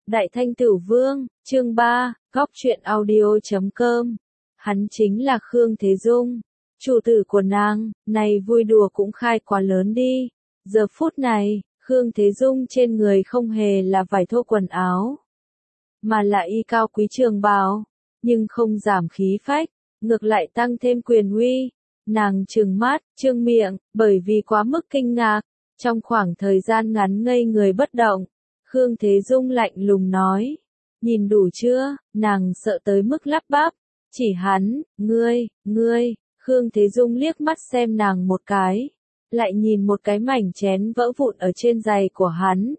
Đại Thanh Tửu Vương, chương 3, góc truyện audio.com. Hắn chính là Khương Thế Dung, chủ tử của nàng, này vui đùa cũng khai quá lớn đi. Giờ phút này, Khương Thế Dung trên người không hề là vải thô quần áo, mà là y cao quý trường bào, nhưng không giảm khí phách, ngược lại tăng thêm quyền uy. Nàng trừng mắt, trương miệng, bởi vì quá mức kinh ngạc, trong khoảng thời gian ngắn ngây người bất động. Khương Thế Dung lạnh lùng nói, nhìn đủ chưa, nàng sợ tới mức lắp bắp, chỉ hắn, ngươi, Khương Thế Dung liếc mắt xem nàng một cái, lại nhìn một cái mảnh chén vỡ vụn ở trên giày của hắn.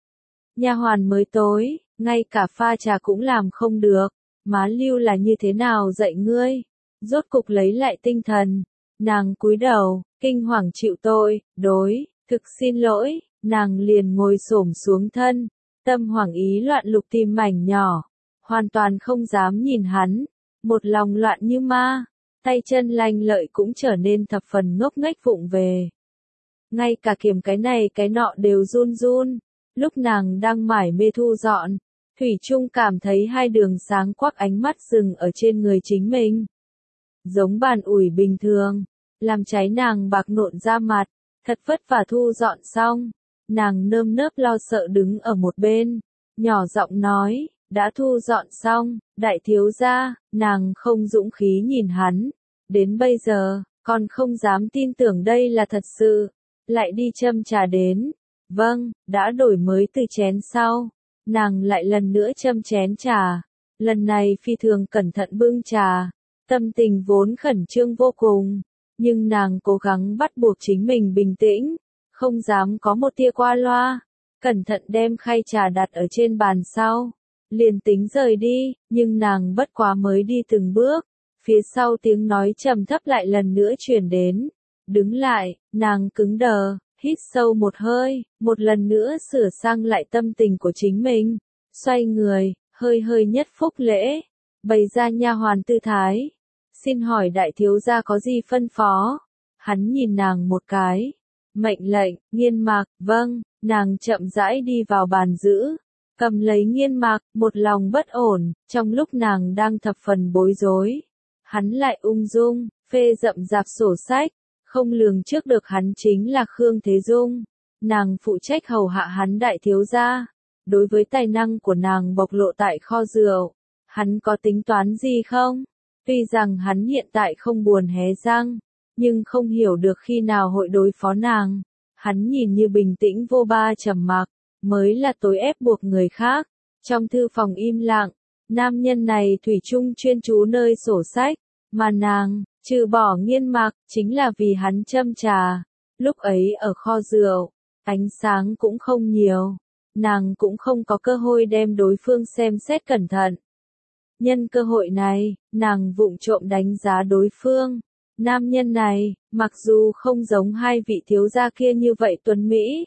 Nha hoàn mới tối, ngay cả pha trà cũng làm không được, má Lưu là như thế nào dạy ngươi? Rốt cục lấy lại tinh thần, nàng cúi đầu, kinh hoàng chịu tội, thực xin lỗi. Nàng liền ngồi xổm xuống thân, tâm hoảng ý loạn lục tìm mảnh nhỏ, hoàn toàn không dám nhìn hắn, một lòng loạn như ma, tay chân lanh lợi cũng trở nên thập phần ngốc nghếch vụng về. Ngay cả kiểm cái này cái nọ đều run run, lúc nàng đang mải mê thu dọn, thủy chung cảm thấy hai đường sáng quắc ánh mắt dừng ở trên người chính mình. Giống bàn ủi bình thường, làm cháy nàng bạc nộn da mặt, thật vất vả thu dọn xong. Nàng nơm nớp lo sợ đứng ở một bên, nhỏ giọng nói, đã thu dọn xong, đại thiếu gia. Nàng không dũng khí nhìn hắn, đến bây giờ, còn không dám tin tưởng đây là thật sự, lại đi châm trà đến. Vâng, đã đổi mới từ chén sau, nàng lại lần nữa châm chén trà, lần này phi thường cẩn thận bưng trà, tâm tình vốn khẩn trương vô cùng, nhưng nàng cố gắng bắt buộc chính mình bình tĩnh. Không dám có một tia qua loa, cẩn thận đem khay trà đặt ở trên bàn sau, liền tính rời đi, nhưng nàng bất quá mới đi từng bước, phía sau tiếng nói trầm thấp lại lần nữa truyền đến. Đứng lại, nàng cứng đờ, hít sâu một hơi, một lần nữa sửa sang lại tâm tình của chính mình, xoay người, hơi nhất phúc lễ, bày ra nha hoàn tư thái. Xin hỏi đại thiếu gia có gì phân phó? Hắn nhìn nàng một cái. Mệnh lệnh, nghiên mạc, vâng. Nàng chậm rãi đi vào bàn giữ, cầm lấy nghiên mạc, một lòng bất ổn, trong lúc nàng đang thập phần bối rối. Hắn lại ung dung, phê rậm rạp sổ sách, không lường trước được hắn chính là Khương Thế Dung. Nàng phụ trách hầu hạ hắn đại thiếu gia. Đối với tài năng của nàng bộc lộ tại kho rượu, hắn có tính toán gì không? Tuy rằng hắn hiện tại không buồn hé răng, nhưng không hiểu được khi nào hội đối phó nàng. Hắn nhìn như bình tĩnh vô ba trầm mặc, mới là tối ép buộc người khác. Trong thư phòng im lặng, nam nhân này thủy chung chuyên chú nơi sổ sách, mà nàng, trừ bỏ nghiên mạc, chính là vì hắn châm trà. Lúc ấy ở kho rượu, ánh sáng cũng không nhiều, nàng cũng không có cơ hội đem đối phương xem xét cẩn thận. Nhân cơ hội này, nàng vụng trộm đánh giá đối phương. Nam nhân này, mặc dù không giống hai vị thiếu gia kia như vậy tuấn mỹ,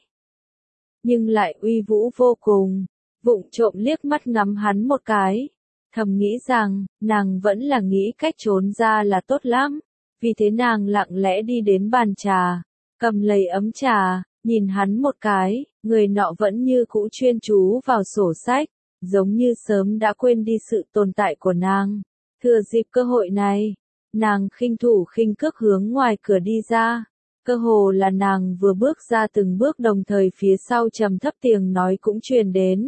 nhưng lại uy vũ vô cùng. Vụng trộm liếc mắt ngắm hắn một cái, thầm nghĩ rằng, nàng vẫn là nghĩ cách trốn ra là tốt lắm. Vì thế nàng lặng lẽ đi đến bàn trà, cầm lấy ấm trà, nhìn hắn một cái, người nọ vẫn như cũ chuyên chú vào sổ sách, giống như sớm đã quên đi sự tồn tại của nàng. Thừa dịp cơ hội này, nàng khinh thủ khinh cước hướng ngoài cửa đi ra. Cơ hồ là nàng vừa bước ra từng bước đồng thời phía sau trầm thấp tiếng nói cũng truyền đến.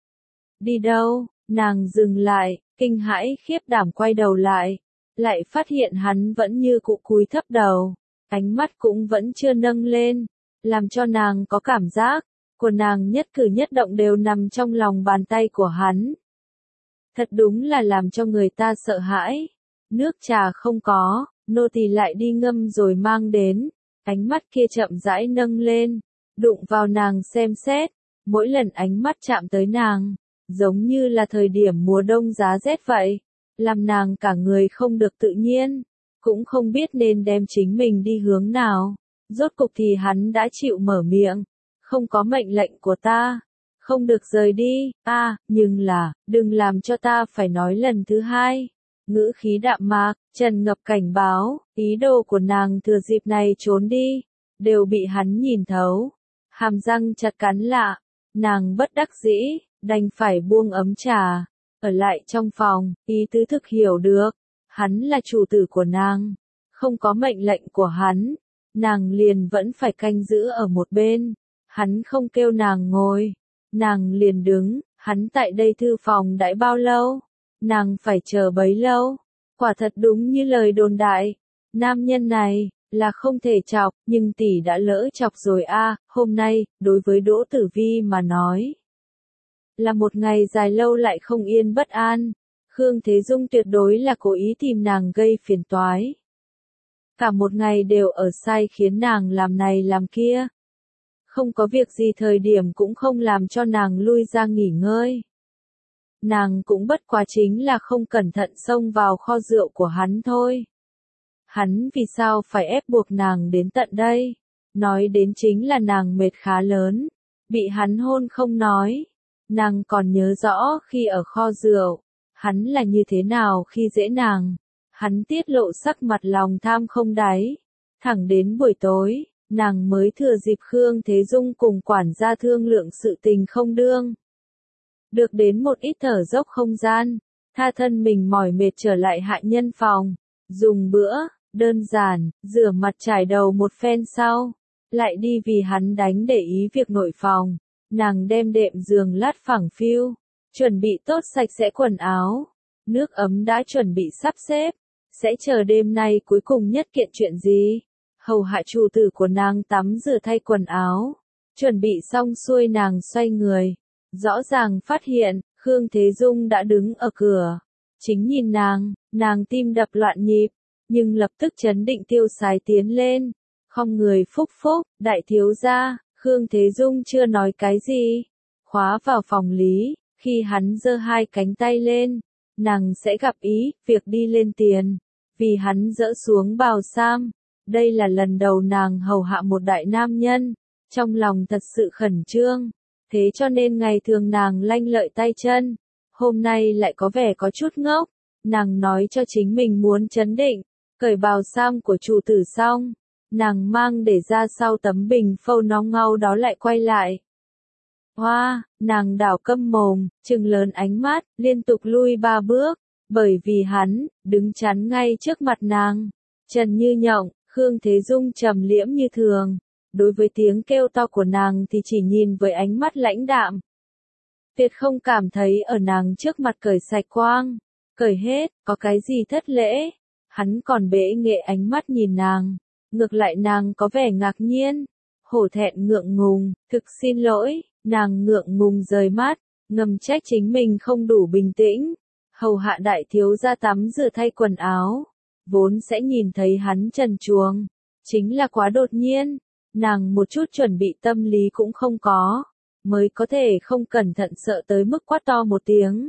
Đi đâu? Nàng dừng lại, kinh hãi khiếp đảm quay đầu lại, lại phát hiện hắn vẫn như cũ cúi thấp đầu, ánh mắt cũng vẫn chưa nâng lên, làm cho nàng có cảm giác của nàng nhất cử nhất động đều nằm trong lòng bàn tay của hắn. Thật đúng là làm cho người ta sợ hãi. Nước trà không có, nô tỳ lại đi ngâm rồi mang đến. Ánh mắt kia chậm rãi nâng lên, đụng vào nàng xem xét. Mỗi lần ánh mắt chạm tới nàng, giống như là thời điểm mùa đông giá rét vậy, làm nàng cả người không được tự nhiên, cũng không biết nên đem chính mình đi hướng nào. Rốt cục thì hắn đã chịu mở miệng, không có mệnh lệnh của ta, không được rời đi. Nhưng là, đừng làm cho ta phải nói lần thứ hai. Ngữ khí đạm mạc, tràn ngập cảnh báo, ý đồ của nàng thừa dịp này trốn đi, đều bị hắn nhìn thấu. Hàm răng chặt cắn lạ, Nàng bất đắc dĩ, đành phải buông ấm trà, ở lại trong phòng, ý tứ thực hiểu được, hắn là chủ tử của nàng, không có mệnh lệnh của hắn, nàng liền vẫn phải canh giữ ở một bên, hắn không kêu nàng ngồi, nàng liền đứng, hắn tại đây thư phòng đãi bao lâu, nàng phải chờ bấy lâu, quả thật đúng như lời đồn đại, nam nhân này, là không thể chọc, nhưng tỷ đã lỡ chọc rồi a. Hôm nay, đối với Đỗ Tử Vi mà nói, là một ngày dài lâu lại không yên bất an, Khương Thế Dung tuyệt đối là cố ý tìm nàng gây phiền toái. Cả một ngày đều ở sai khiến nàng làm này làm kia. Không có việc gì thời điểm cũng không làm cho nàng lui ra nghỉ ngơi. Nàng cũng bất quá chính là không cẩn thận xông vào kho rượu của hắn thôi. Hắn vì sao phải ép buộc nàng đến tận đây? Nói đến chính là nàng mệt khá lớn, bị hắn hôn không nói. Nàng còn nhớ rõ khi ở kho rượu, hắn là như thế nào khi dễ nàng. Hắn tiết lộ sắc mặt lòng tham không đáy. Thẳng đến buổi tối, nàng mới thừa dịp Khương Thế Dung cùng quản gia thương lượng sự tình không đương. Được đến một ít thở dốc không gian, tha thân mình mỏi mệt trở lại hạ nhân phòng, dùng bữa, đơn giản, rửa mặt trải đầu một phen sau, lại đi vì hắn đánh để ý việc nội phòng, nàng đem đệm giường lát phẳng phiu, chuẩn bị tốt sạch sẽ quần áo, nước ấm đã chuẩn bị sắp xếp, sẽ chờ đêm nay cuối cùng nhất kiện chuyện gì, hầu hạ chủ tử của nàng tắm rửa thay quần áo, chuẩn bị xong xuôi nàng xoay người. Rõ ràng phát hiện, Khương Thế Dung đã đứng ở cửa. Chính nhìn nàng tim đập loạn nhịp, nhưng lập tức chấn định tiêu sái tiến lên. Không người phúc phúc, đại thiếu gia, Khương Thế Dung chưa nói cái gì. Khóa vào phòng lý, khi hắn giơ hai cánh tay lên, nàng sẽ gặp ý, việc đi lên tiền. Vì hắn dỡ xuống bào sam, đây là lần đầu nàng hầu hạ một đại nam nhân, trong lòng thật sự khẩn trương. Thế cho nên ngày thường nàng lanh lợi tay chân, hôm nay lại có vẻ có chút ngốc, nàng nói cho chính mình muốn trấn định, cởi bào sam của chủ tử xong, nàng mang để ra sau tấm bình phâu nóng ngau đó lại quay lại. Hoa, nàng đảo câm mồm, trừng lớn ánh mắt, liên tục lui 3 bước, bởi vì hắn, đứng chắn ngay trước mặt nàng, trần như nhộng, Khương Thế Dung trầm liễm như thường. Đối với tiếng kêu to của nàng thì chỉ nhìn với ánh mắt lãnh đạm. Tuyệt không cảm thấy ở nàng trước mặt cởi sạch quang, cởi hết, có cái gì thất lễ. Hắn còn bẽ nghệ ánh mắt nhìn nàng, ngược lại nàng có vẻ ngạc nhiên, hổ thẹn ngượng ngùng, thực xin lỗi, nàng ngượng ngùng rời mắt, ngầm trách chính mình không đủ bình tĩnh. Hầu hạ đại thiếu gia tắm rửa thay quần áo, vốn sẽ nhìn thấy hắn trần truồng, chính là quá đột nhiên. Nàng một chút chuẩn bị tâm lý cũng không có, mới có thể không cẩn thận sợ tới mức quát to một tiếng.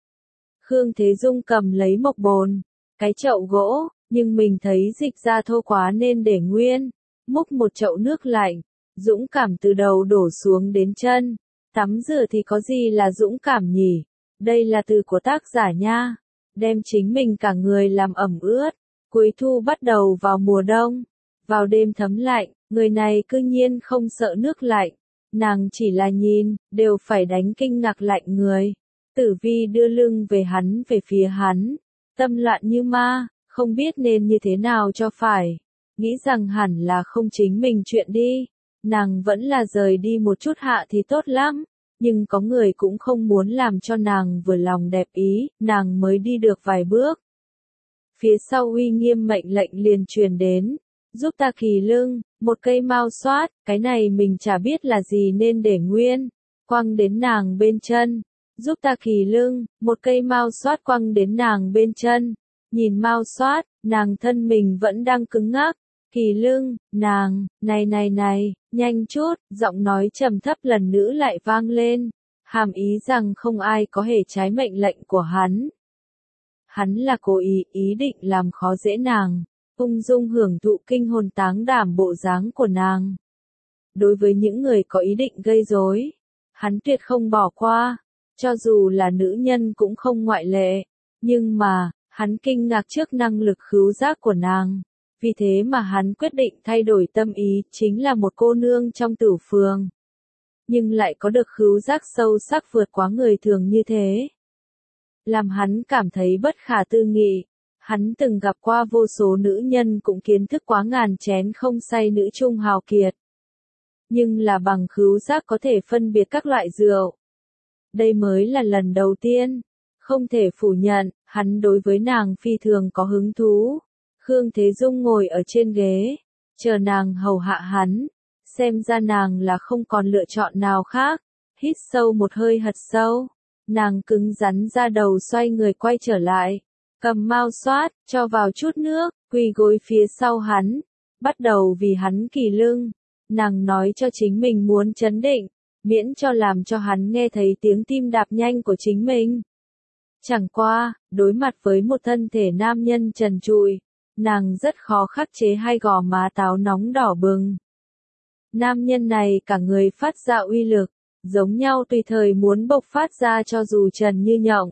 Khương Thế Dung cầm lấy mộc bồn, cái chậu gỗ, nhưng mình thấy dịch ra thô quá nên để nguyên, múc một chậu nước lạnh, dũng cảm từ đầu đổ xuống đến chân, tắm rửa thì có gì là dũng cảm nhỉ, đây là từ của tác giả nha, đem chính mình cả người làm ẩm ướt, cuối thu bắt đầu vào mùa đông, vào đêm thấm lạnh. Người này cư nhiên không sợ nước lạnh, nàng chỉ là nhìn, đều phải đánh kinh ngạc lạnh người. Tử Vi đưa lưng về phía hắn, tâm loạn như ma, không biết nên như thế nào cho phải, nghĩ rằng hẳn là không chính mình chuyện đi, nàng vẫn là rời đi một chút hạ thì tốt lắm, nhưng có người cũng không muốn làm cho nàng vừa lòng đẹp ý, nàng mới đi được vài bước. Phía sau uy nghiêm mệnh lệnh liền truyền đến. Giúp ta kỳ lưng, một cây mao xoát, cái này mình chả biết là gì nên để nguyên, quăng đến nàng bên chân. Giúp ta kỳ lưng, một cây mao xoát quăng đến nàng bên chân. Nhìn mao xoát, nàng thân mình vẫn đang cứng ngắc. Kỳ lưng, nàng, này, nhanh chút, giọng nói trầm thấp lần nữa lại vang lên. Hàm ý rằng không ai có hề trái mệnh lệnh của hắn. Hắn là cố ý định làm khó dễ nàng. Ung dung hưởng thụ kinh hồn táng đảm bộ dáng của nàng. Đối với những người có ý định gây rối, hắn tuyệt không bỏ qua, cho dù là nữ nhân cũng không ngoại lệ, nhưng mà, hắn kinh ngạc trước năng lực khứu giác của nàng, vì thế mà hắn quyết định thay đổi tâm ý, chính là một cô nương trong tử phường. nhưng lại có được khứu giác sâu sắc vượt quá người thường như thế. Làm hắn cảm thấy bất khả tư nghị. Hắn từng gặp qua vô số nữ nhân cũng kiến thức quá ngàn chén không say nữ trung hào kiệt. Nhưng là bằng khứu giác có thể phân biệt các loại rượu. Đây mới là lần đầu tiên. Không thể phủ nhận, hắn đối với nàng phi thường có hứng thú. Khương Thế Dung ngồi ở trên ghế, chờ nàng hầu hạ hắn. Xem ra nàng là không còn lựa chọn nào khác. Hít sâu một hơi thật sâu. Nàng cứng rắn ra đầu xoay người quay trở lại. Cầm mao xoát, cho vào chút nước, quỳ gối phía sau hắn. Bắt đầu vì hắn kỳ lưng. Nàng nói cho chính mình muốn trấn định, miễn cho làm cho hắn nghe thấy tiếng tim đạp nhanh của chính mình. Chẳng qua, đối mặt với một thân thể nam nhân trần trụi, nàng rất khó khắc chế hai gò má táo nóng đỏ bừng. Nam nhân này cả người phát ra uy lực, giống nhau tùy thời muốn bộc phát ra cho dù trần như nhộng.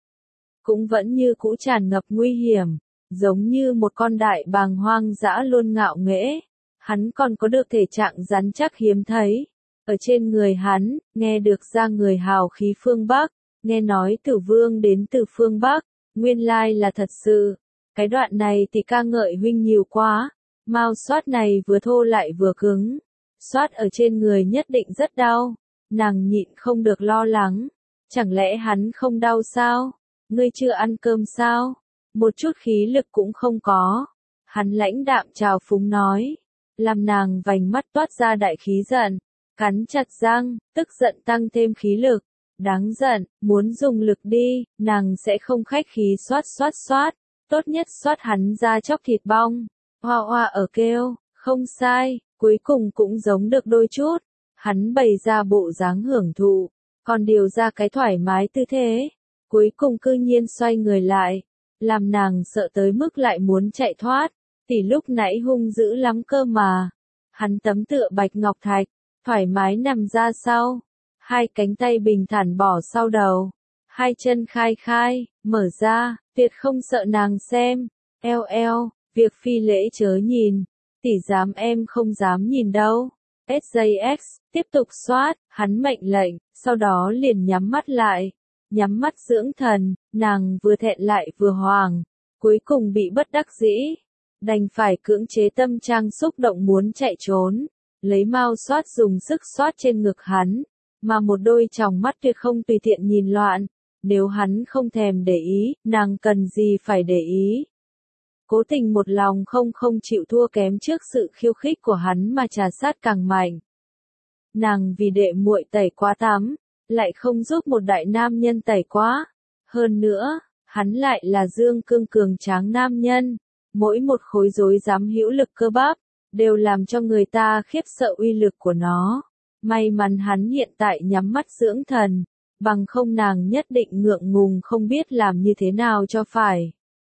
Cũng vẫn như cũ tràn ngập nguy hiểm, giống như một con đại bàng hoang dã luôn ngạo nghễ. Hắn còn có được thể trạng rắn chắc hiếm thấy. Ở trên người hắn, nghe được ra người hào khí phương Bắc, nghe nói Tử Vương đến từ phương Bắc, nguyên lai là thật sự. Cái đoạn này thì ca ngợi huynh nhiều quá, mao xoát này vừa thô lại vừa cứng. Xoát ở trên người nhất định rất đau, nàng nhịn không được lo lắng. Chẳng lẽ hắn không đau sao? Ngươi chưa ăn cơm sao? Một chút khí lực cũng không có. Hắn lãnh đạm trào phúng nói. Làm nàng vành mắt toát ra đại khí giận, cắn chặt răng, tức giận tăng thêm khí lực. Đáng giận, muốn dùng lực đi, nàng sẽ không khách khí xoát. Tốt nhất xoát hắn ra chóc thịt bong. Hoa hoa ở kêu, không sai, cuối cùng cũng giống được đôi chút. Hắn bày ra bộ dáng hưởng thụ, còn điều ra cái thoải mái tư thế. Cuối cùng cư nhiên xoay người lại, làm nàng sợ tới mức lại muốn chạy thoát. Tỷ lúc nãy hung dữ lắm cơ mà. Hắn tấm tựa bạch ngọc thạch, thoải mái nằm ra sau. Hai cánh tay bình thản bỏ sau đầu. Hai chân khai, mở ra, tuyệt không sợ nàng xem. Eo, việc phi lễ chớ nhìn. Tỷ dám em không dám nhìn đâu. SJX, tiếp tục xoát, hắn mệnh lệnh, sau đó liền nhắm mắt lại. Nhắm mắt dưỡng thần, nàng vừa thẹn lại vừa hoảng. Cuối cùng bị bất đắc dĩ. Đành phải cưỡng chế tâm trạng xúc động muốn chạy trốn, lấy mao xoát dùng sức xoát trên ngực hắn, mà một đôi tròng mắt tuyệt không tùy tiện nhìn loạn, nếu hắn không thèm để ý, nàng cần gì phải để ý. Cố tình một lòng không chịu thua kém trước sự khiêu khích của hắn mà trà sát càng mạnh. Nàng vì đệ muội tẩy quá tắm, lại không giúp một đại nam nhân tẩy quá. Hơn nữa, hắn lại là dương cương cường tráng nam nhân. Mỗi một khối rối rắm hữu lực cơ bắp, đều làm cho người ta khiếp sợ uy lực của nó. May mắn hắn hiện tại nhắm mắt dưỡng thần, bằng không nàng nhất định ngượng ngùng không biết làm như thế nào cho phải.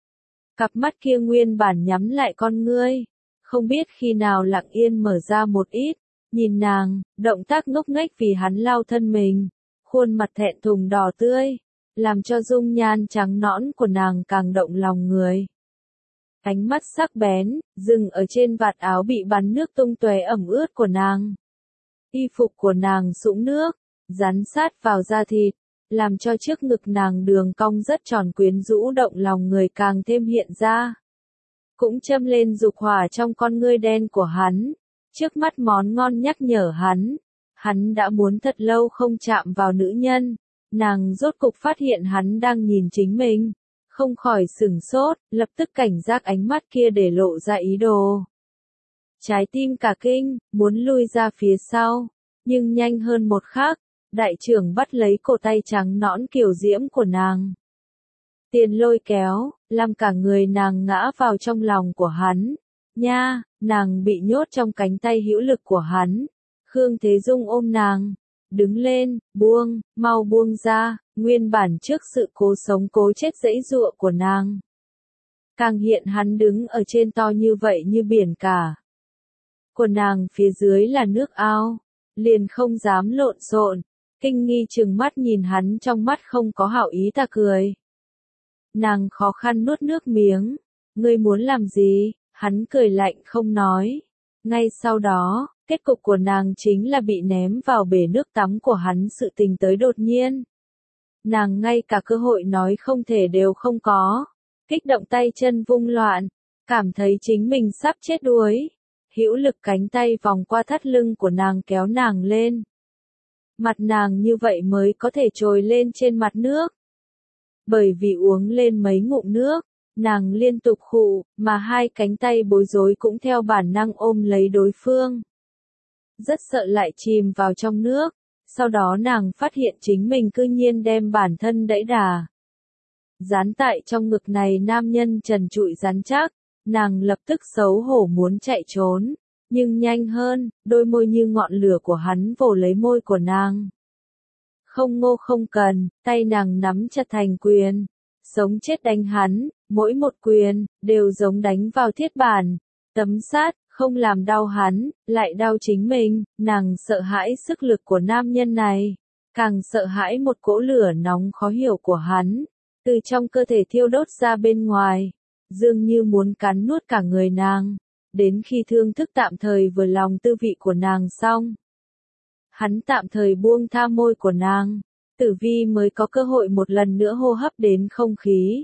Cặp mắt kia nguyên bản nhắm lại con ngươi, không biết khi nào lặng yên mở ra một ít, nhìn nàng, động tác ngốc nghếch vì hắn lau thân mình, khuôn mặt thẹn thùng đỏ tươi, làm cho dung nhan trắng nõn của nàng càng động lòng người. Ánh mắt sắc bén, dừng ở trên vạt áo bị bắn nước tung tóe ẩm ướt của nàng. Y phục của nàng sũng nước, rắn sát vào da thịt, làm cho trước ngực nàng đường cong rất tròn quyến rũ động lòng người càng thêm hiện ra. Cũng châm lên dục hỏa trong con ngươi đen của hắn, trước mắt món ngon nhắc nhở hắn đã muốn thật lâu không chạm vào nữ nhân, nàng rốt cục phát hiện hắn đang nhìn chính mình. Không khỏi sửng sốt, lập tức cảnh giác ánh mắt kia để lộ ra ý đồ. Trái tim cả kinh, muốn lui ra phía sau, nhưng nhanh hơn một khắc, đại trưởng bắt lấy cổ tay trắng nõn kiều diễm của nàng. Tiền lôi kéo, làm cả người nàng ngã vào trong lòng của hắn. Nha, nàng bị nhốt trong cánh tay hữu lực của hắn. Khương Thế Dung ôm nàng. Đứng lên, buông, mau buông ra, nguyên bản trước sự cố sống cố chết giãy giụa của nàng. Càng hiện hắn đứng ở trên to như vậy như biển cả. Của nàng phía dưới là nước ao, liền không dám lộn xộn, kinh nghi trừng mắt nhìn hắn trong mắt không có hảo ý ta cười. Nàng khó khăn nuốt nước miếng, ngươi muốn làm gì, hắn cười lạnh không nói. Ngay sau đó, Kết cục của nàng chính là bị ném vào bể nước tắm của hắn, sự tình tới đột nhiên. Nàng ngay cả cơ hội nói không thể đều không có. Kích động tay chân vung loạn, cảm thấy chính mình sắp chết đuối. Hữu lực cánh tay vòng qua thắt lưng của nàng kéo nàng lên. Mặt nàng như vậy mới có thể trồi lên trên mặt nước. Bởi vì uống lên mấy ngụm nước, nàng liên tục khụ, mà hai cánh tay bối rối cũng theo bản năng ôm lấy đối phương. Rất sợ lại chìm vào trong nước, sau đó nàng phát hiện chính mình cư nhiên đem bản thân đẩy đà. Dán tại trong ngực này nam nhân trần trụi rắn chắc, nàng lập tức xấu hổ muốn chạy trốn, nhưng nhanh hơn, đôi môi như ngọn lửa của hắn vồ lấy môi của nàng. Không ngô không cần, tay nàng nắm chặt thành quyền, sống chết đánh hắn, mỗi một quyền, đều giống đánh vào thiết bản, tấm sắt, không làm đau hắn, lại đau chính mình, nàng sợ hãi sức lực của nam nhân này, càng sợ hãi một cỗ lửa nóng khó hiểu của hắn, từ trong cơ thể thiêu đốt ra bên ngoài, dường như muốn cắn nuốt cả người nàng, đến khi thương thức tạm thời vừa lòng tư vị của nàng xong. Hắn tạm thời buông tha môi của nàng, Tử Vi mới có cơ hội một lần nữa hô hấp đến không khí.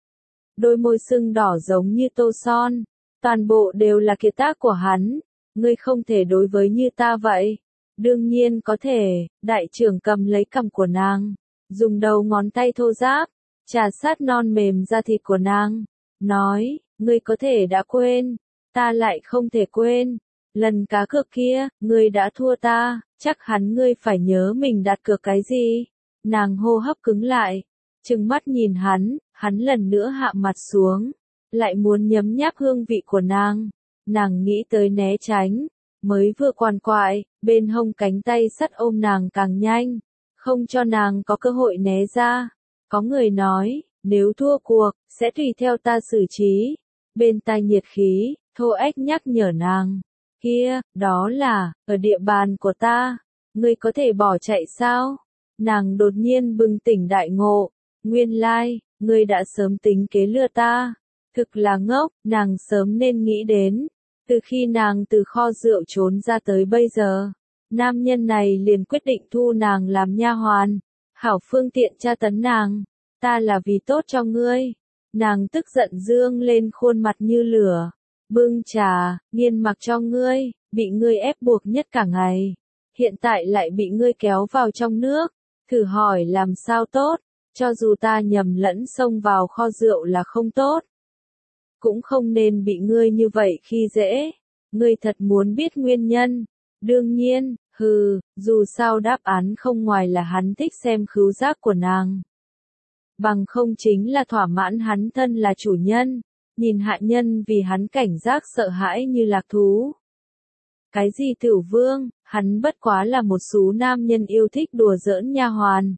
Đôi môi sưng đỏ giống như tô son, toàn bộ đều là kiệt tác của hắn, ngươi không thể đối với như ta vậy. Đương nhiên có thể, đại trưởng cầm lấy cằm của nàng, dùng đầu ngón tay thô ráp, trà sát non mềm da thịt của nàng, nói, ngươi có thể đã quên, ta lại không thể quên. Lần cá cược kia, ngươi đã thua ta, chắc hẳn ngươi phải nhớ mình đặt cược cái gì. Nàng hô hấp cứng lại, trừng mắt nhìn hắn lần nữa hạ mặt xuống, lại muốn nhấm nháp hương vị của nàng. Nàng nghĩ tới né tránh, mới vừa quằn quại, bên hông cánh tay sắt ôm nàng càng nhanh, không cho nàng có cơ hội né ra. Có người nói, nếu thua cuộc, sẽ tùy theo ta xử trí. Bên tai nhiệt khí, Thô Ếch nhắc nhở nàng. Kia, đó là, ở địa bàn của ta, ngươi có thể bỏ chạy sao? Nàng đột nhiên bừng tỉnh đại ngộ, nguyên lai, ngươi đã sớm tính kế lừa ta. Thực là ngốc, nàng sớm nên nghĩ đến. Từ khi nàng từ kho rượu trốn ra tới bây giờ, nam nhân này liền quyết định thu nàng làm nha hoàn, hảo phương tiện tra tấn nàng. Ta là vì tốt cho ngươi. Nàng tức giận dương lên khuôn mặt như lửa. Bưng trà, nghiền mặc cho ngươi, bị ngươi ép buộc nhất cả ngày. Hiện tại lại bị ngươi kéo vào trong nước. Thử hỏi làm sao tốt, cho dù ta nhầm lẫn xông vào kho rượu là không tốt. Cũng không nên bị ngươi như vậy khi dễ. Ngươi thật muốn biết nguyên nhân. Đương nhiên, dù sao đáp án không ngoài là hắn thích xem khứu giác của nàng. Bằng không chính là thỏa mãn hắn thân là chủ nhân, nhìn hạ nhân vì hắn cảnh giác sợ hãi như lạc thú. Cái gì Tửu Vương, hắn bất quá là một số nam nhân yêu thích đùa giỡn nha hoàn.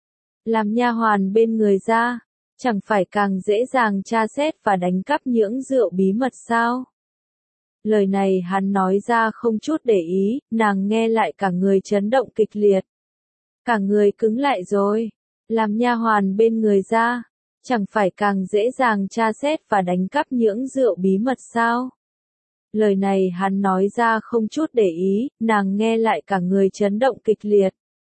Làm nha hoàn bên người ra, chẳng phải càng dễ dàng tra xét và đánh cắp những rượu bí mật sao? Lời này hắn nói ra không chút để ý, nàng nghe lại cả người chấn động kịch liệt. Cả người cứng lại rồi. Làm nha hoàn bên người ra, chẳng phải càng dễ dàng tra xét và đánh cắp những rượu bí mật sao? Lời này hắn nói ra không chút để ý, nàng nghe lại cả người chấn động kịch liệt.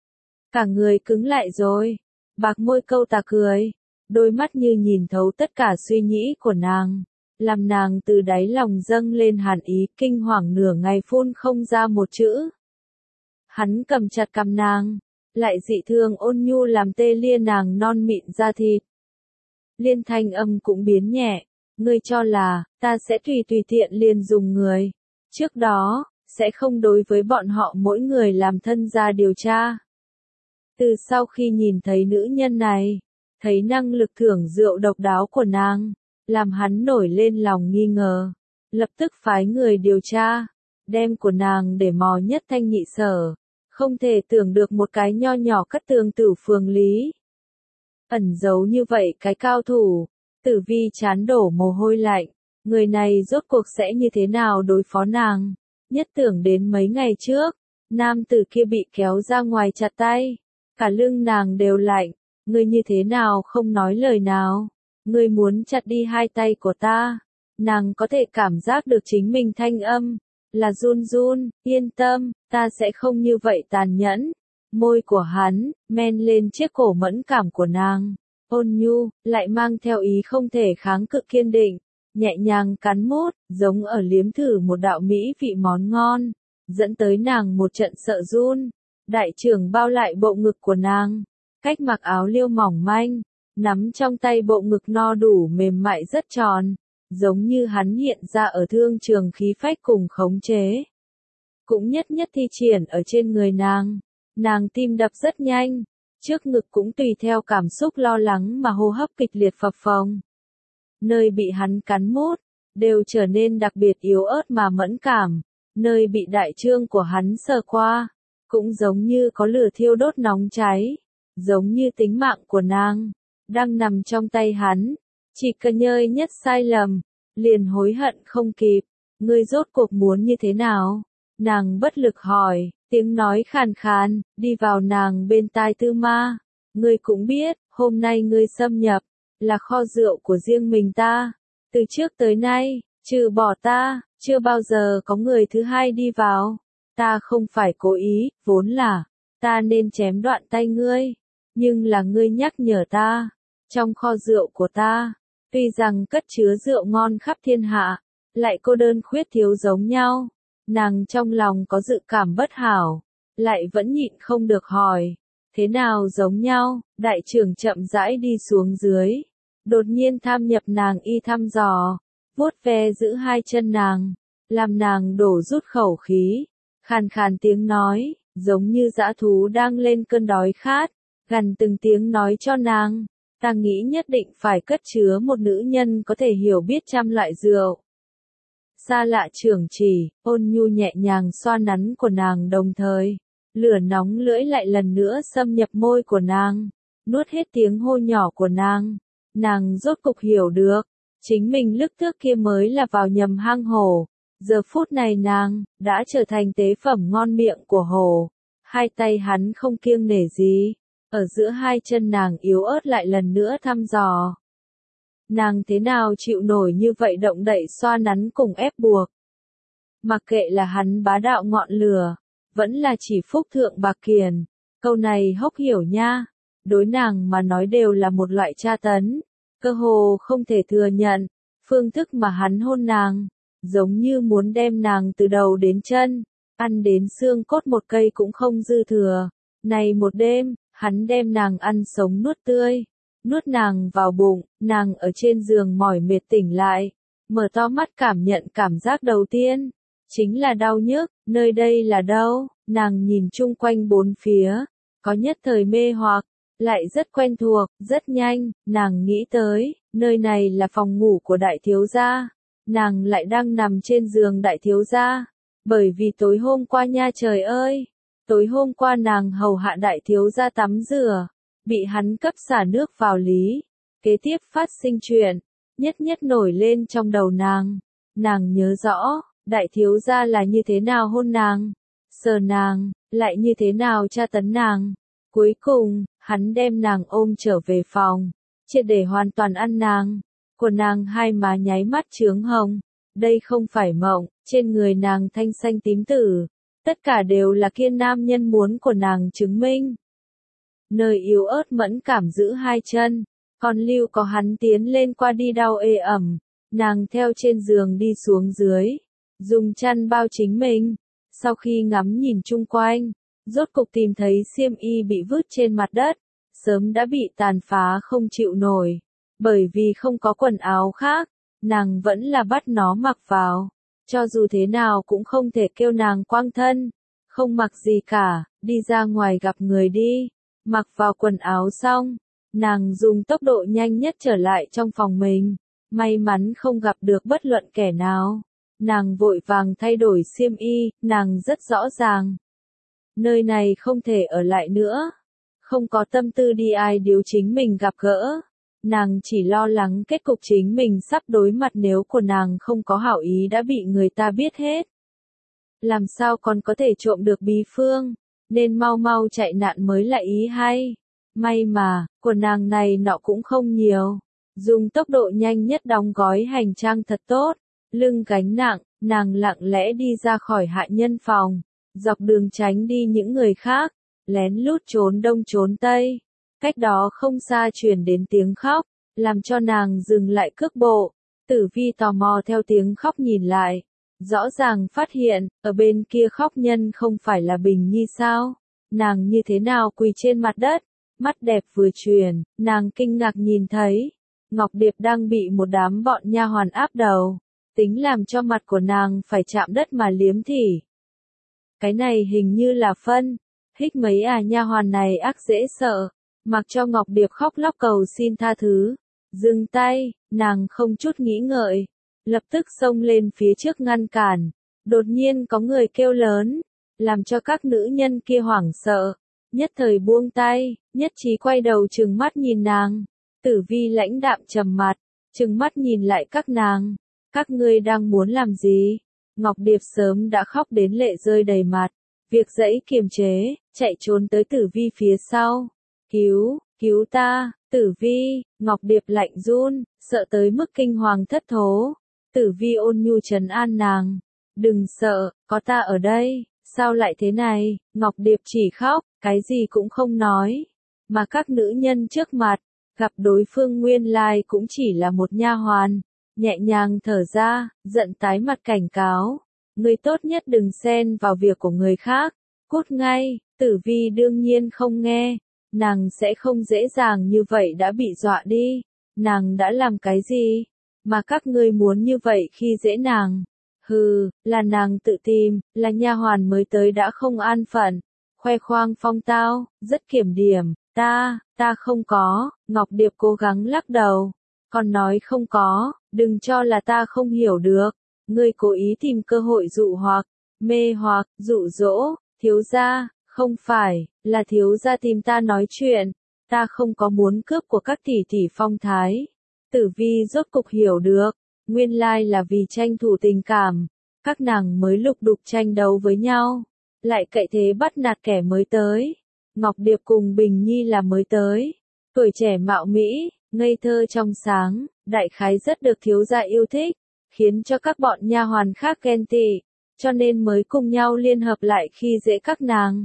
Cả người cứng lại rồi. Bạc môi câu tà cười, đôi mắt như nhìn thấu tất cả suy nghĩ của nàng, làm nàng từ đáy lòng dâng lên hàn ý, kinh hoàng nửa ngày phun không ra một chữ. Hắn cầm chặt cằm nàng, lại dị thường ôn nhu làm tê lia nàng non mịn da thịt. Liên thanh âm cũng biến nhẹ, ngươi cho là, ta sẽ tùy tiện liền dùng người. Trước đó, sẽ không đối với bọn họ mỗi người làm thân gia điều tra. Từ sau khi nhìn thấy nữ nhân này, thấy năng lực thưởng rượu độc đáo của nàng, làm hắn nổi lên lòng nghi ngờ. Lập tức phái người điều tra, đem của nàng để mò nhất thanh nhị sở. Không thể tưởng được một cái nho nhỏ Cát Tường Tử phường lý. Ẩn giấu như vậy cái cao thủ, Tử Vi chán đổ mồ hôi lạnh, người này rốt cuộc sẽ như thế nào đối phó nàng. Nhất tưởng đến mấy ngày trước, nam tử kia bị kéo ra ngoài chặt tay, cả lưng nàng đều lạnh, ngươi như thế nào không nói lời nào, ngươi muốn chặt đi hai tay của ta. Nàng có thể cảm giác được chính mình thanh âm, là run run, yên tâm, ta sẽ không như vậy tàn nhẫn. Môi của hắn, men lên chiếc cổ mẫn cảm của nàng, ôn nhu, lại mang theo ý không thể kháng cự kiên định, nhẹ nhàng cắn mút, giống ở liếm thử một đạo mỹ vị món ngon, dẫn tới nàng một trận sợ run. Đại trưởng bao lại bộ ngực của nàng, cách mặc áo liêu mỏng manh, nắm trong tay bộ ngực no đủ mềm mại rất tròn, giống như hắn hiện ra ở thương trường khí phách cùng khống chế. Cũng nhất nhất thi triển ở trên người nàng. Nàng tim đập rất nhanh, trước ngực cũng tùy theo cảm xúc lo lắng mà hô hấp kịch liệt phập phồng. Nơi bị hắn cắn mút, đều trở nên đặc biệt yếu ớt mà mẫn cảm, nơi bị đại trương của hắn sờ qua, cũng giống như có lửa thiêu đốt nóng cháy, giống như tính mạng của nàng, đang nằm trong tay hắn, chỉ cần nhơi nhất sai lầm, liền hối hận không kịp, ngươi rốt cuộc muốn như thế nào? Nàng bất lực hỏi, tiếng nói khàn khàn, đi vào nàng bên tai Tư Ma. Ngươi cũng biết, hôm nay ngươi xâm nhập, là kho rượu của riêng mình ta. Từ trước tới nay, trừ bỏ ta, chưa bao giờ có người thứ hai đi vào. Ta không phải cố ý, vốn là, ta nên chém đoạn tay ngươi. Nhưng là ngươi nhắc nhở ta, trong kho rượu của ta, tuy rằng cất chứa rượu ngon khắp thiên hạ, lại cô đơn khuyết thiếu giống nhau. Nàng trong lòng có dự cảm bất hảo, lại vẫn nhịn không được hỏi, thế nào giống nhau? Đại trưởng chậm rãi đi xuống dưới, đột nhiên tham nhập nàng y thăm dò, vuốt ve giữ hai chân nàng, làm nàng đổ rút khẩu khí, khàn khàn tiếng nói, giống như dã thú đang lên cơn đói khát, gần từng tiếng nói cho nàng, ta nghĩ nhất định phải cất chứa một nữ nhân có thể hiểu biết trăm loại rượu. Xa lạ trưởng chỉ, ôn nhu nhẹ nhàng xoa nắn của nàng đồng thời, lửa nóng lưỡi lại lần nữa xâm nhập môi của nàng, nuốt hết tiếng hô nhỏ của nàng rốt cục hiểu được, chính mình lúc trước kia mới là vào nhầm hang hổ, giờ phút này nàng, đã trở thành tế phẩm ngon miệng của hổ, hai tay hắn không kiêng nể gì, ở giữa hai chân nàng yếu ớt lại lần nữa thăm dò. Nàng thế nào chịu nổi như vậy động đậy xoa nắn cùng ép buộc. Mặc kệ là hắn bá đạo ngọn lửa, vẫn là chỉ phúc thượng bạc kiền, câu này hốc hiểu nha, đối nàng mà nói đều là một loại tra tấn, cơ hồ không thể thừa nhận, phương thức mà hắn hôn nàng, giống như muốn đem nàng từ đầu đến chân, ăn đến xương cốt một cây cũng không dư thừa. Này một đêm, hắn đem nàng ăn sống nuốt tươi. Nuốt nàng vào bụng, nàng ở trên giường mỏi mệt tỉnh lại, mở to mắt cảm nhận cảm giác đầu tiên, chính là đau nhức, nơi đây là đâu, nàng nhìn chung quanh bốn phía, có nhất thời mê hoặc, lại rất quen thuộc, rất nhanh, nàng nghĩ tới, nơi này là phòng ngủ của đại thiếu gia, nàng lại đang nằm trên giường đại thiếu gia, bởi vì tối hôm qua nha trời ơi, tối hôm qua nàng hầu hạ đại thiếu gia tắm rửa. Bị hắn cấp xả nước vào lý, kế tiếp phát sinh chuyện, nhất nhất nổi lên trong đầu nàng nhớ rõ, đại thiếu gia là như thế nào hôn nàng, sờ nàng, lại như thế nào tra tấn nàng, cuối cùng, hắn đem nàng ôm trở về phòng, triệt để hoàn toàn ăn nàng, của nàng hai má nháy mắt chướng hồng, đây không phải mộng, trên người nàng thanh xanh tím tử, tất cả đều là kia nam nhân muốn của nàng chứng minh. Nơi yếu ớt mẫn cảm giữ hai chân, còn lưu có hắn tiến lên qua đi đau ê ẩm, nàng theo trên giường đi xuống dưới, dùng chăn bao chính mình, sau khi ngắm nhìn chung quanh, rốt cục tìm thấy xiêm y bị vứt trên mặt đất, sớm đã bị tàn phá không chịu nổi, bởi vì không có quần áo khác, nàng vẫn là bắt nó mặc vào, cho dù thế nào cũng không thể kêu nàng quang thân, không mặc gì cả, đi ra ngoài gặp người đi. Mặc vào quần áo xong, nàng dùng tốc độ nhanh nhất trở lại trong phòng mình, may mắn không gặp được bất luận kẻ nào. Nàng vội vàng thay đổi xiêm y, nàng rất rõ ràng. Nơi này không thể ở lại nữa, không có tâm tư đi ai điếu chính mình gặp gỡ. Nàng chỉ lo lắng kết cục chính mình sắp đối mặt nếu của nàng không có hảo ý đã bị người ta biết hết. Làm sao còn có thể trộm được bí phương? Nên mau mau chạy nạn mới là ý hay. May mà, của nàng này nọ cũng không nhiều. Dùng tốc độ nhanh nhất đóng gói hành trang thật tốt. Lưng gánh nặng, nàng lặng lẽ đi ra khỏi hạ nhân phòng, dọc đường tránh đi những người khác, lén lút trốn đông trốn tây. Cách đó không xa truyền đến tiếng khóc, làm cho nàng dừng lại cước bộ. Tử Vi tò mò theo tiếng khóc nhìn lại, rõ ràng phát hiện, ở bên kia khóc nhân không phải là Bình Nhi sao? Nàng như thế nào quỳ trên mặt đất, mắt đẹp vừa chuyển, nàng kinh ngạc nhìn thấy, Ngọc Điệp đang bị một đám bọn nha hoàn áp đầu, tính làm cho mặt của nàng phải chạm đất mà liếm thỉ. Cái này hình như là phân, hích mấy nha hoàn này ác dễ sợ, mặc cho Ngọc Điệp khóc lóc cầu xin tha thứ. Dừng tay, nàng không chút nghĩ ngợi, lập tức xông lên phía trước ngăn cản. Đột nhiên có người kêu lớn, làm cho các nữ nhân kia hoảng sợ, nhất thời buông tay, nhất trí quay đầu trừng mắt nhìn nàng. Tử Vi lãnh đạm trầm mặt, trừng mắt nhìn lại các nàng. Các ngươi đang muốn làm gì? Ngọc Điệp sớm đã khóc đến lệ rơi đầy mặt, việc dãy kiềm chế, chạy trốn tới Tử Vi phía sau. Cứu ta, Tử Vi, Ngọc Điệp lạnh run, sợ tới mức kinh hoàng thất thố. Tử Vi ôn nhu trấn an nàng, đừng sợ, có ta ở đây, sao lại thế này? Ngọc Điệp chỉ khóc, cái gì cũng không nói, mà các nữ nhân trước mặt, gặp đối phương nguyên lai cũng chỉ là một nha hoàn, nhẹ nhàng thở ra, giận tái mặt cảnh cáo, ngươi tốt nhất đừng xen vào việc của người khác, cút ngay. Tử Vi đương nhiên không nghe. Nàng sẽ không dễ dàng như vậy đã bị dọa đi. Nàng đã làm cái gì? Mà các ngươi muốn như vậy khi dễ nàng. Hừ, là nàng tự tìm, là nha hoàn mới tới đã không an phận. Khoe khoang phong tao, rất kiểm điểm. Ta không có. Ngọc Điệp cố gắng lắc đầu. Còn nói không có, đừng cho là ta không hiểu được. Ngươi cố ý tìm cơ hội dụ hoặc, mê hoặc, dụ dỗ, thiếu gia. Không phải, là thiếu gia tìm ta nói chuyện, ta không có muốn cướp của các tỷ tỷ phong thái. Tử Vi rốt cục hiểu được, nguyên lai là vì tranh thủ tình cảm, các nàng mới lục đục tranh đấu với nhau, lại cậy thế bắt nạt kẻ mới tới. Ngọc Điệp cùng Bình Nhi là mới tới, tuổi trẻ mạo mỹ, ngây thơ trong sáng, đại khái rất được thiếu gia yêu thích, khiến cho các bọn nha hoàn khác ghen tị, cho nên mới cùng nhau liên hợp lại khi dễ các nàng.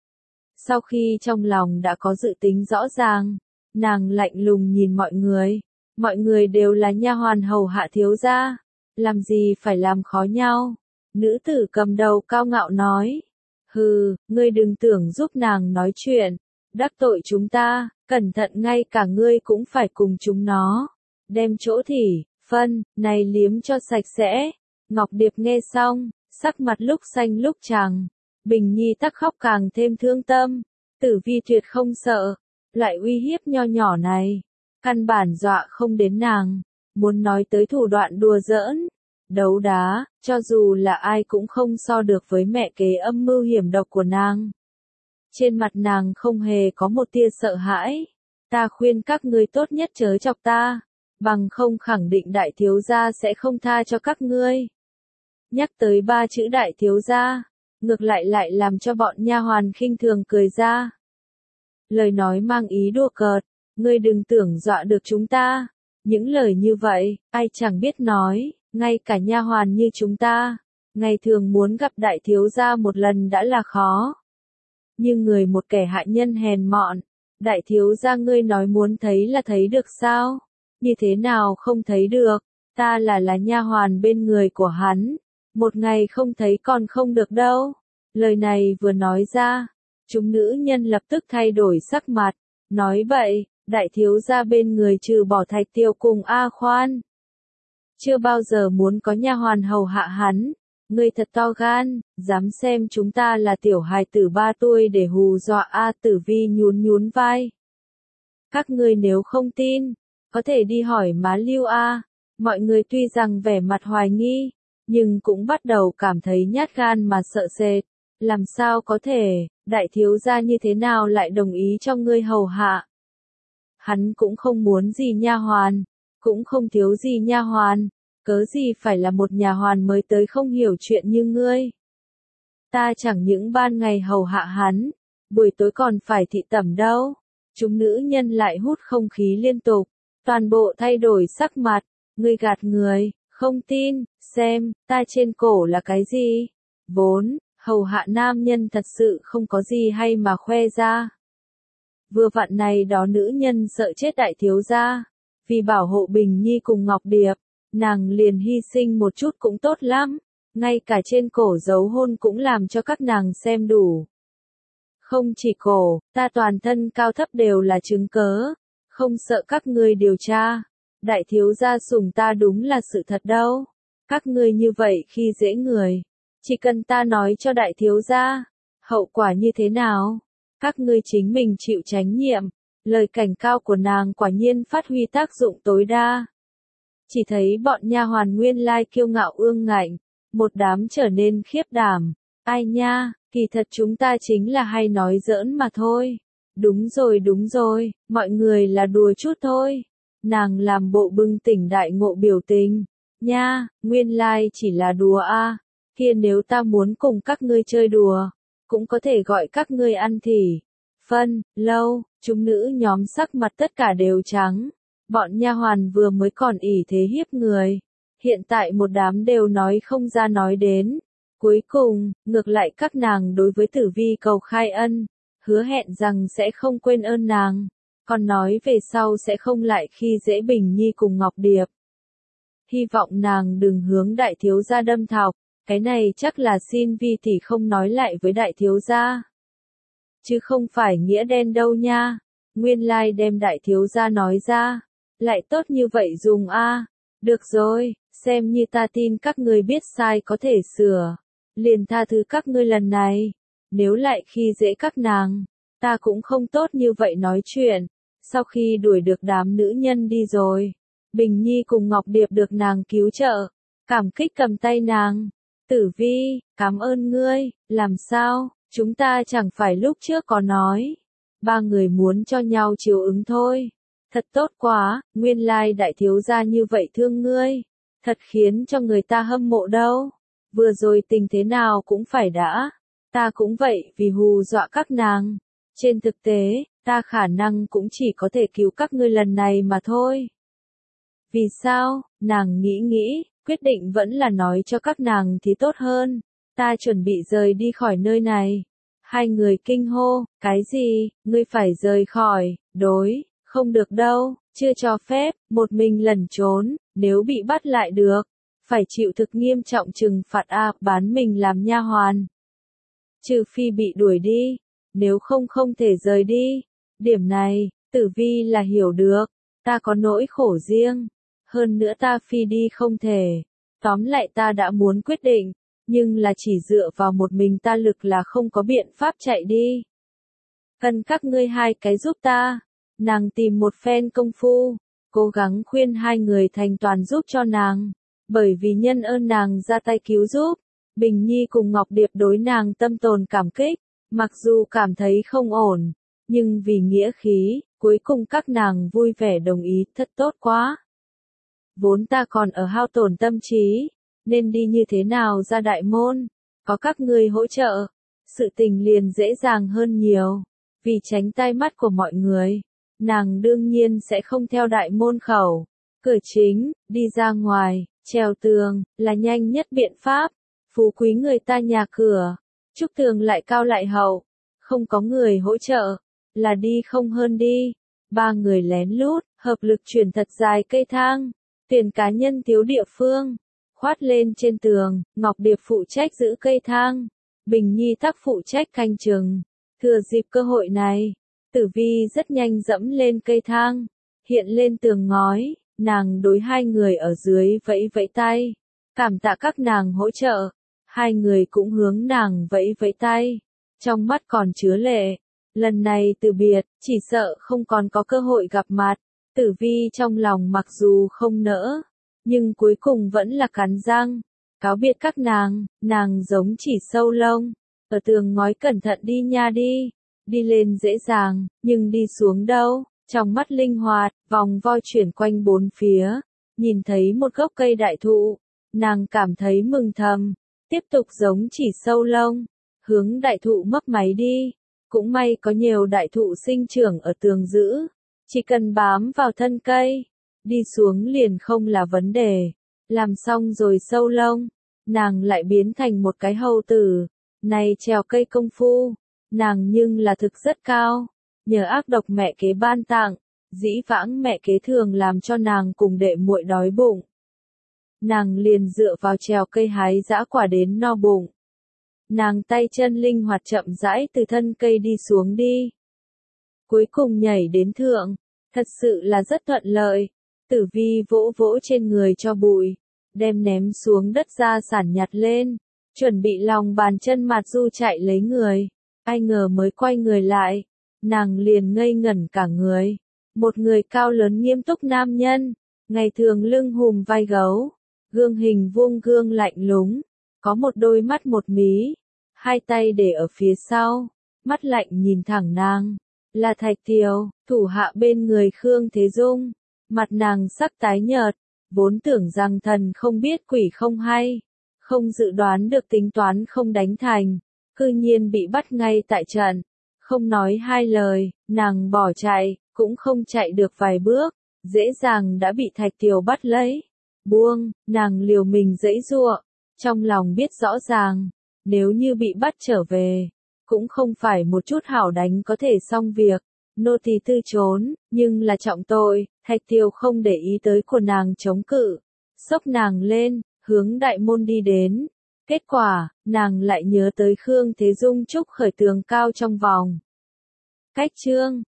Sau khi trong lòng đã có dự tính rõ ràng, nàng lạnh lùng nhìn mọi người đều là nha hoàn hầu hạ thiếu gia, làm gì phải làm khó nhau. Nữ tử cầm đầu cao ngạo nói, hừ, ngươi đừng tưởng giúp nàng nói chuyện, đắc tội chúng ta, cẩn thận ngay cả ngươi cũng phải cùng chúng nó, đem chỗ thỉ, phân, này liếm cho sạch sẽ. Ngọc Điệp nghe xong, sắc mặt lúc xanh lúc trắng. Bình Nhi tắc khóc càng thêm thương tâm, Tử Vi tuyệt không sợ, lại uy hiếp nho nhỏ này, căn bản dọa không đến nàng, muốn nói tới thủ đoạn đùa giỡn, đấu đá, cho dù là ai cũng không so được với mẹ kế âm mưu hiểm độc của nàng. Trên mặt nàng không hề có một tia sợ hãi, ta khuyên các ngươi tốt nhất chớ chọc ta, bằng không khẳng định đại thiếu gia sẽ không tha cho các ngươi. Nhắc tới 3 chữ đại thiếu gia, ngược lại làm cho bọn nha hoàn khinh thường cười ra. Lời nói mang ý đùa cợt, ngươi đừng tưởng dọa được chúng ta. Những lời như vậy, ai chẳng biết nói, ngay cả nha hoàn như chúng ta, ngày thường muốn gặp đại thiếu gia một lần đã là khó. Nhưng người một kẻ hạ nhân hèn mọn, đại thiếu gia ngươi nói muốn thấy là thấy được sao? Như thế nào không thấy được, ta là nha hoàn bên người của hắn. Một ngày không thấy còn không được đâu. Lời này vừa nói ra, chúng nữ nhân lập tức thay đổi sắc mặt, nói bậy, đại thiếu gia bên người trừ bỏ Thạch Tiêu cùng A Khoan. Chưa bao giờ muốn có nha hoàn hầu hạ hắn, ngươi thật to gan, dám xem chúng ta là tiểu hài tử 3 tuổi để hù dọa A. Tử Vi nhún vai. Các ngươi nếu không tin, có thể đi hỏi má Lưu A. Mọi người tuy rằng vẻ mặt hoài nghi, nhưng cũng bắt đầu cảm thấy nhát gan mà sợ sệt. Làm sao có thể, đại thiếu gia như thế nào lại đồng ý cho ngươi hầu hạ? Hắn cũng không muốn gì nha hoàn, cũng không thiếu gì nha hoàn, cớ gì phải là một nhà hoàn mới tới không hiểu chuyện như ngươi. Ta chẳng những ban ngày hầu hạ hắn, buổi tối còn phải thị tẩm đâu. Chúng nữ nhân lại hút không khí liên tục, toàn bộ thay đổi sắc mặt, ngươi gạt người, Không tin, xem, ta trên cổ là cái gì? Vốn, hầu hạ nam nhân thật sự không có gì hay mà khoe ra. Vừa vặn này đó nữ nhân sợ chết đại thiếu gia. Vì bảo hộ Bình Nhi cùng Ngọc Điệp, nàng liền hy sinh một chút cũng tốt lắm. Ngay cả trên cổ dấu hôn cũng làm cho các nàng xem đủ. Không chỉ cổ, ta toàn thân cao thấp đều là chứng cớ. Không sợ các ngươi điều tra. Đại thiếu gia sủng ta đúng là sự thật đâu. Các ngươi như vậy khi dễ người. Chỉ cần ta nói cho đại thiếu gia, hậu quả như thế nào? Các ngươi chính mình chịu trách nhiệm. Lời cảnh cáo của nàng quả nhiên phát huy tác dụng tối đa. Chỉ thấy bọn nha hoàn nguyên lai kiêu ngạo ương ngạnh, một đám trở nên khiếp đảm. Ai nha, kỳ thật chúng ta chính là hay nói giỡn mà thôi. Đúng rồi, mọi người là đùa chút thôi. Nàng làm bộ bừng tỉnh đại ngộ biểu tình. Nha, nguyên lai chỉ là đùa a. Kia nếu ta muốn cùng các ngươi chơi đùa, cũng có thể gọi các ngươi ăn thì. Phân, lâu, chúng nữ nhóm sắc mặt tất cả đều trắng. Bọn nha hoàn vừa mới còn ỷ thế hiếp người. Hiện tại một đám đều nói không ra nói đến. Cuối cùng, ngược lại các nàng đối với Tử Vi cầu khai ân, hứa hẹn rằng sẽ không quên ơn nàng. Còn nói về sau sẽ không lại khi dễ Bình Nhi cùng Ngọc Điệp. Hy vọng nàng đừng hướng đại thiếu gia đâm thọc, cái này chắc là xin Vi tỷ không nói lại với đại thiếu gia. Chứ không phải nghĩa đen đâu nha, nguyên lai đem đại thiếu gia nói ra, lại tốt như vậy dùng a. Được rồi, xem như ta tin các ngươi biết sai có thể sửa, liền tha thứ các ngươi lần này, nếu lại khi dễ các nàng, ta cũng không tốt như vậy nói chuyện. Sau khi đuổi được đám nữ nhân đi rồi, Bình Nhi cùng Ngọc Điệp được nàng cứu trợ, cảm kích cầm tay nàng. Tử Vi, cảm ơn ngươi, làm sao, chúng ta chẳng phải lúc trước có nói. Ba người muốn cho nhau chiều ứng thôi. Thật tốt quá, nguyên lai đại thiếu gia như vậy thương ngươi. Thật khiến cho người ta hâm mộ đâu. Vừa rồi tình thế nào cũng phải đã. Ta cũng vậy vì hù dọa các nàng. Trên thực tế, ta khả năng cũng chỉ có thể cứu các ngươi lần này mà thôi. Vì sao, nàng nghĩ, quyết định vẫn là nói cho các nàng thì tốt hơn. Ta chuẩn bị rời đi khỏi nơi này. Hai người kinh hô, cái gì, ngươi phải rời khỏi, đối, không được đâu, chưa cho phép, một mình lẩn trốn, nếu bị bắt lại được, phải chịu thực nghiêm trọng trừng phạt bán mình làm nha hoàn. Trừ phi bị đuổi đi, nếu không không thể rời đi. Điểm này, Tử Vi là hiểu được, ta có nỗi khổ riêng, hơn nữa ta phi đi không thể. Tóm lại ta đã muốn quyết định, nhưng là chỉ dựa vào một mình ta lực là không có biện pháp chạy đi. Cần các ngươi hai cái giúp ta. Nàng tìm một phen công phu, cố gắng khuyên hai người thành toàn giúp cho nàng, bởi vì nhân ơn nàng ra tay cứu giúp. Bình Nhi cùng Ngọc Điệp đối nàng tâm tồn cảm kích, mặc dù cảm thấy không ổn, nhưng vì nghĩa khí, cuối cùng các nàng vui vẻ đồng ý, thật tốt quá. Vốn ta còn ở hao tổn tâm trí, nên đi như thế nào ra đại môn, có các ngươi hỗ trợ, sự tình liền dễ dàng hơn nhiều, vì tránh tai mắt của mọi người. Nàng đương nhiên sẽ không theo đại môn khẩu, cửa chính, đi ra ngoài, trèo tường, là nhanh nhất biện pháp, phú quý người ta nhà cửa, trúc tường lại cao lại hậu, không có người hỗ trợ, là đi không hơn đi. Ba người lén lút, hợp lực chuyển thật dài cây thang, tiền cá nhân thiếu địa phương, khoát lên trên tường, Ngọc Điệp phụ trách giữ cây thang, Bình Nhi tắc phụ trách canh chừng. Thừa dịp cơ hội này, Tử Vi rất nhanh dẫm lên cây thang, hiện lên tường ngói, nàng đối hai người ở dưới vẫy vẫy tay, cảm tạ các nàng hỗ trợ, hai người cũng hướng nàng vẫy vẫy tay, trong mắt còn chứa lệ, lần này từ biệt, chỉ sợ không còn có cơ hội gặp mặt. Tử Vi trong lòng mặc dù không nỡ, nhưng cuối cùng vẫn là cắn răng, cáo biệt các nàng giống chỉ sâu lông, ở tường ngói cẩn thận đi nha đi. Đi lên dễ dàng, nhưng đi xuống đâu, trong mắt linh hoạt, vòng vo chuyển quanh bốn phía, nhìn thấy một gốc cây đại thụ, nàng cảm thấy mừng thầm, tiếp tục giống chỉ sâu lông, hướng đại thụ mấp máy đi, cũng may có nhiều đại thụ sinh trưởng ở tường giữ, chỉ cần bám vào thân cây, đi xuống liền không là vấn đề, Làm xong rồi sâu lông, nàng lại biến thành một cái hầu tử. Này trèo cây công phu, nàng nhưng là thực rất cao. Nhờ ác độc mẹ kế ban tặng, dĩ vãng mẹ kế thường làm cho nàng cùng đệ muội đói bụng. Nàng liền dựa vào trèo cây hái dã quả đến no bụng. Nàng tay chân linh hoạt chậm rãi từ thân cây đi xuống đi. Cuối cùng nhảy đến thượng, thật sự là rất thuận lợi. Tử Vi vỗ vỗ trên người cho bụi, đem ném xuống đất ra sản nhặt lên, chuẩn bị lòng bàn chân Mạt Du chạy lấy người. Ai ngờ mới quay người lại, nàng liền ngây ngẩn cả người. Một người cao lớn nghiêm túc nam nhân, ngày thường lưng hùm vai gấu, gương hình vuông gương lạnh lùng, có một đôi mắt một mí, hai tay để ở phía sau, mắt lạnh nhìn thẳng nàng, là Thạch Tiều, thủ hạ bên người Khương Thế Dung. Mặt nàng sắc tái nhợt, vốn tưởng rằng thần không biết quỷ không hay, không dự đoán được tính toán không đánh thành, cư nhiên bị bắt ngay tại trận. Không nói hai lời, nàng bỏ chạy, cũng không chạy được vài bước, dễ dàng đã bị Thạch Tiều bắt lấy. Buông, nàng liều mình giãy giụa, trong lòng biết rõ ràng, nếu như bị bắt trở về, cũng không phải một chút hảo đánh có thể xong việc. Nô tỳ từ trốn, nhưng là trọng tội. Thạch Tiều không để ý tới của nàng chống cự, xốc nàng lên, hướng đại môn đi đến. Kết quả, nàng lại nhớ tới Khương Thế Dung trúc khởi tường cao trong vòng. Cách chương